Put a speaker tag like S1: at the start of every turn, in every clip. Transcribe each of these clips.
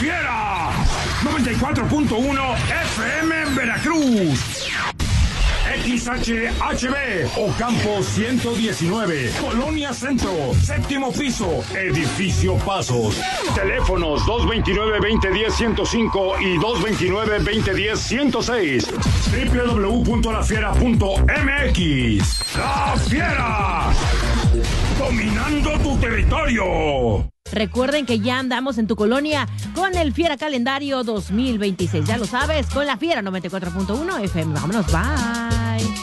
S1: Fiera 94.1 FM en Veracruz. XHHB Ocampo 119, Colonia Centro, séptimo piso, Edificio Pasos. Teléfonos 229-2010-105 y 229-2010-106. www.lafiera.mx. ¡La Fiera! ¡Dominando tu territorio!
S2: Recuerden que ya andamos en tu colonia con el Fiera Calendario 2026. Ya lo sabes, con la Fiera 94.1 FM. Vámonos, bye.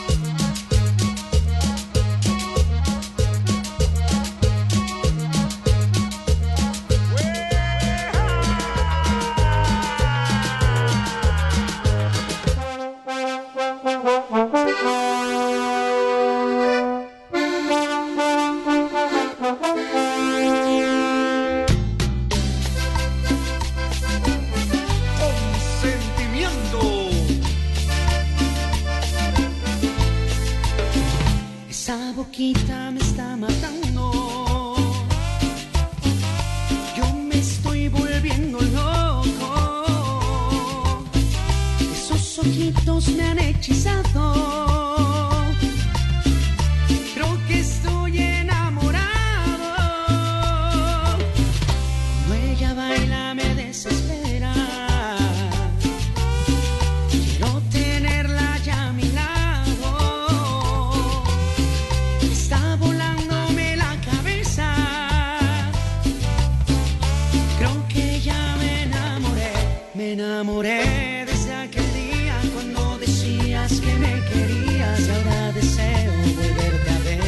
S3: Me está matando, yo me estoy volviendo loco, esos ojitos me han hechizado, creo que estoy enamorado, cuando ella baila me desespera, quiero tenerla ya a mi lado. Me enamoré desde aquel día cuando decías que me querías y ahora deseo volverte a ver.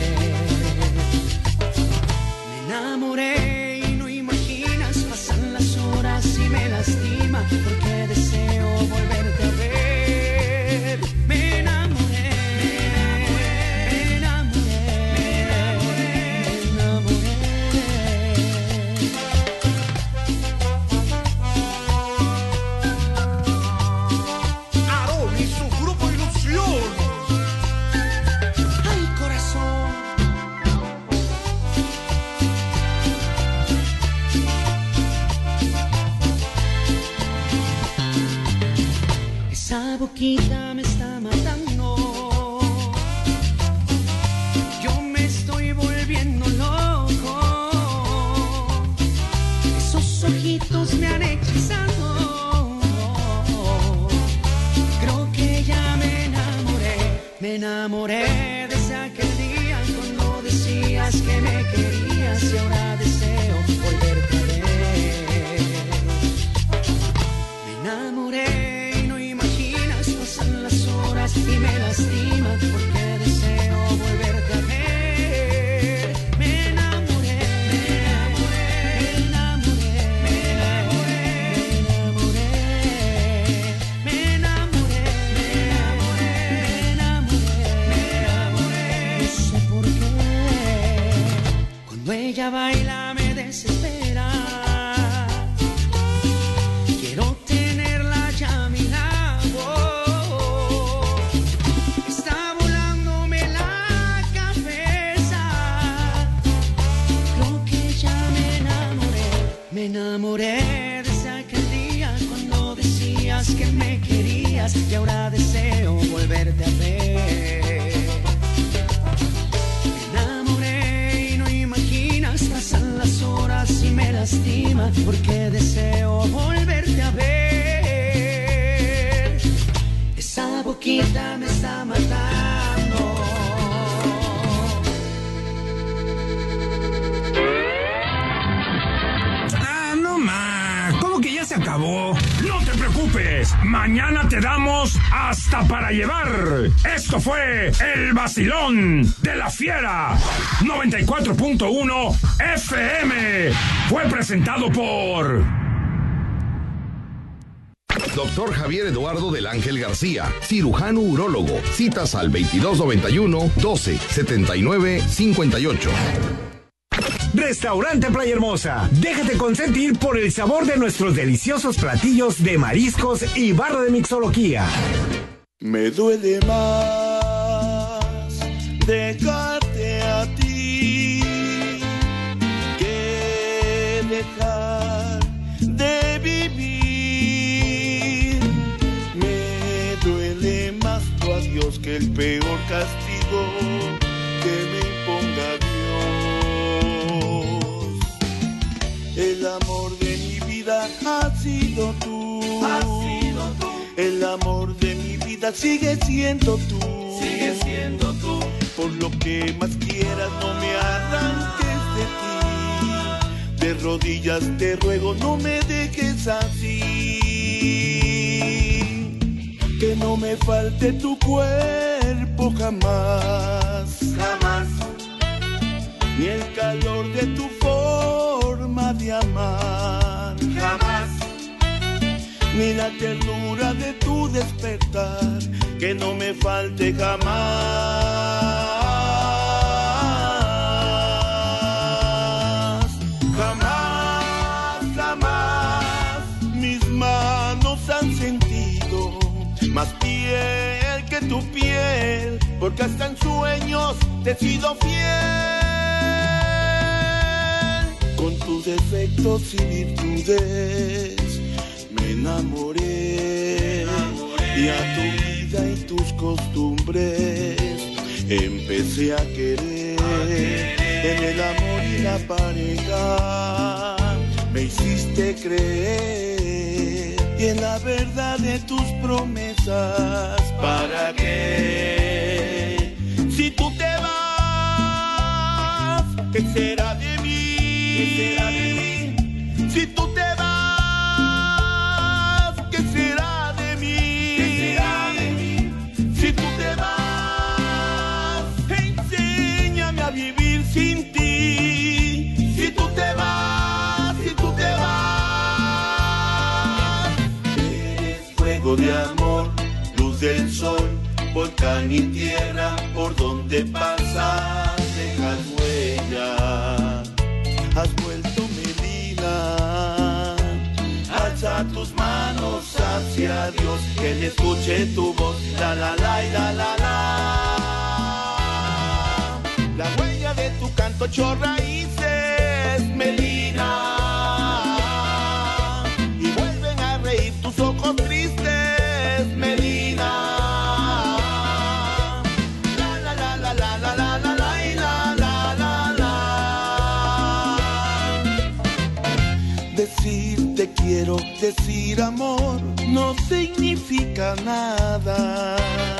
S3: Me enamoré y no imaginas, pasan las horas y me lastima porque deseo volverte a ver. Me enamoré, me enamoré, me enamoré, me esa boquita me está matando, yo me estoy volviendo loco, esos ojitos me han hechizado, creo que ya me enamoré desde aquel día cuando decías que me querías y ahora deseo volverte a ver. Me enamoré las horas y me lastima porque deseo volverte a ver. Me enamoré, me enamoré, me enamoré, me enamoré, me enamoré, me enamoré, me enamoré, no sé por qué. Cuando ella baila me desespera. Quiero tenerla ya a mi lado. Me enamoré desde aquel día cuando decías que me querías y ahora deseo volverte a ver. Me enamoré y no imaginas, pasan las horas y me lastima porque deseo volverte a ver. Esa boquita me está matando.
S1: Se acabó. No te preocupes, mañana te damos hasta para llevar. Esto fue el vacilón de la Fiera 94.1 FM. Fue presentado por
S4: Dr. Javier Eduardo del Ángel García, cirujano urólogo. Citas al 2291-12-79-58.
S5: Restaurante Playa Hermosa. Déjate consentir por el sabor de nuestros deliciosos platillos de mariscos y barra de mixología.
S6: Me duele más dejarte a ti que dejar de vivir que el peor castigo que me imponga Dios. El amor de mi vida ha sido tú. El amor de mi vida sigue siendo tú. Por lo que más quieras, no me arranques de ti. De rodillas te ruego, no me dejes así. Que no me falte tu cuerpo jamás, jamás. Ni el calor de tu forma de amar, jamás. Ni la ternura de tu despertar, que no me falte jamás. Jamás, jamás, mis manos han sentido más piel que tu piel, porque hasta en sueños te he sido fiel. Con tus defectos y virtudes me enamoré, y a tu vida y tus costumbres empecé a querer. En el amor y la pareja me hiciste creer, y en la verdad de tus promesas. ¿Para qué? Si tú te vas, ¿qué será de mí? ¿Qué será de mí? Si tú te vas, ¿qué será de mí? ¿Qué será de mí? Si tú te vas, enséñame a vivir sin ti. Si tú te vas, si tú te vas. Eres fuego de amor, luz del sol, volcán y tierra, por donde pasas dejas huella. Has vuelto Melina, alza tus manos hacia Dios, que le escuche tu voz, la la la y la la la. La huella de tu canto echó raíces, Melina, y vuelven a reír tus ojos tristes, Melina. La la la la la la la la la y la la la la. Decir te quiero, decir amor, no significa nada.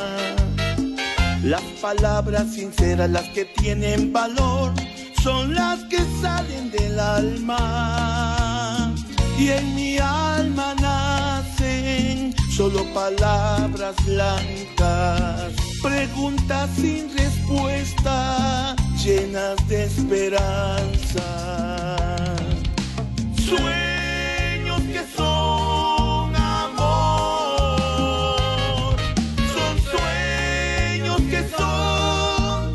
S6: Las palabras sinceras, las que tienen valor, son las que salen del alma. Y en mi alma nacen solo palabras blancas, preguntas sin respuesta, llenas de esperanza. Sueños que son amor, son sueños que son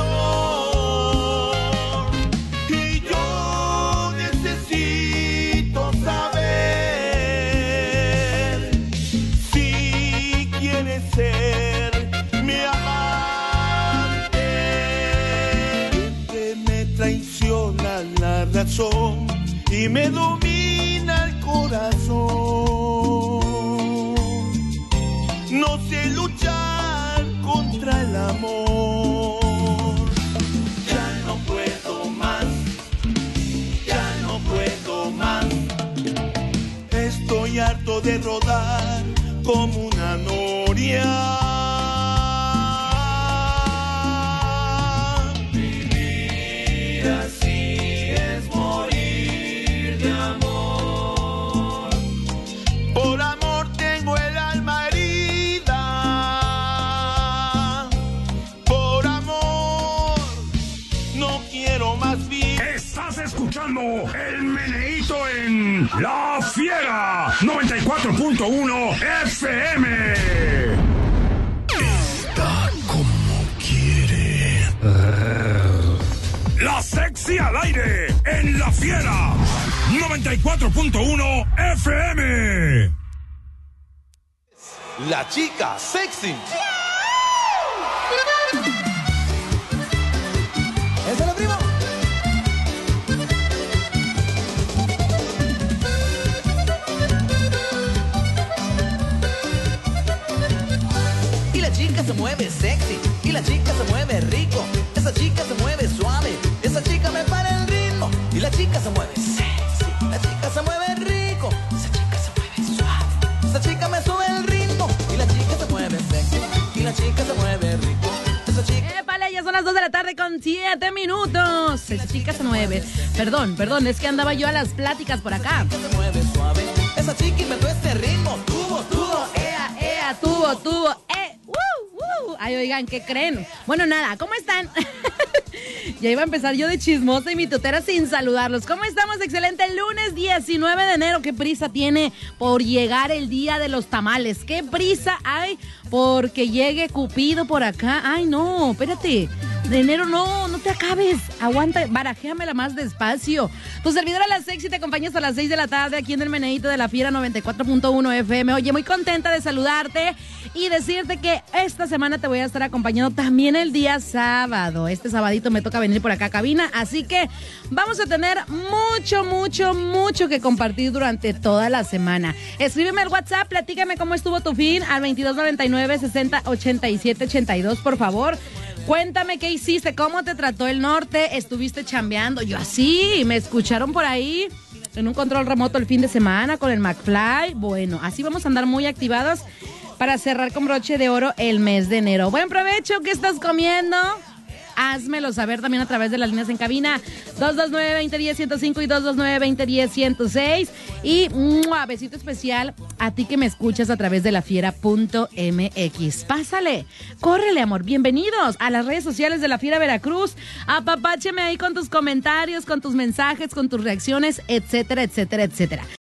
S6: dolor. Y yo necesito saber si quieres ser mi amante. Que me traiciona la razón y me domina el corazón. No sé luchar contra el amor. Ya no puedo más, ya no puedo más. Estoy harto de rodar como una noria. Vivir así es morir de amor. Por amor tengo el alma herida. Por amor no quiero más vivir.
S1: Estás escuchando el meneíto en La Fiera 94.1 FM. Está como quiere. La sexy al aire en La Fiera 94.1 FM.
S7: La chica sexy.
S3: ¡Esa es la prima! Y la chica se mueve mueve sexy y la chica se mueve rico. Esa chica se mueve suave, esa chica me para el ritmo. Y la chica se mueve sexy, la chica se mueve rico. Esa chica se mueve suave, esa chica me sube el ritmo. Y la chica se mueve sexy y la chica se mueve rico. Esa chica...
S2: ¡Épale! Ya son las 2 de la tarde con 7 minutos. Esa chica se mueve. Perdón, es que andaba yo a las pláticas por acá.
S3: Se mueve suave, esa chica inventó este ritmo. Tubo,
S2: ea, tubo, Ay, oigan, ¿qué creen? Bueno, nada, ¿cómo están? Ya iba a empezar yo de chismosa y mi tutera sin saludarlos. ¿Cómo estamos? Excelente lunes 19 de enero. ¿Qué prisa tiene por llegar el día de los tamales? ¿Qué prisa hay porque llegue Cupido por acá? Ay, no, espérate. De enero no te acabes. Aguanta, barajéamela más despacio. Tu servidora La Sexy te acompaña hasta las 6 de la tarde aquí en el Meneíto de la Fiera 94.1 FM. Oye, muy contenta de saludarte y decirte que esta semana te voy a estar acompañando también el día sábado. Este sabadito me toca venir por acá a cabina, así que vamos a tener mucho que compartir durante toda la semana. Escríbeme al WhatsApp, platícame cómo estuvo tu fin al 2299 60 87 82, por favor. Cuéntame qué hiciste, cómo te trató el norte, estuviste chambeando. Yo así, me escucharon por ahí en un control remoto el fin de semana con el McFly. Bueno, así vamos a andar muy activados para cerrar con broche de oro el mes de enero. Buen provecho, ¿qué estás comiendo? Házmelo saber también a través de las líneas en cabina 229-2010-105 y 229-2010-106. Y besito especial a ti que me escuchas a través de lafiera.mx. Pásale, córrele, amor. Bienvenidos a las redes sociales de La Fiera Veracruz. Apapácheme ahí con tus comentarios, con tus mensajes, con tus reacciones, etcétera.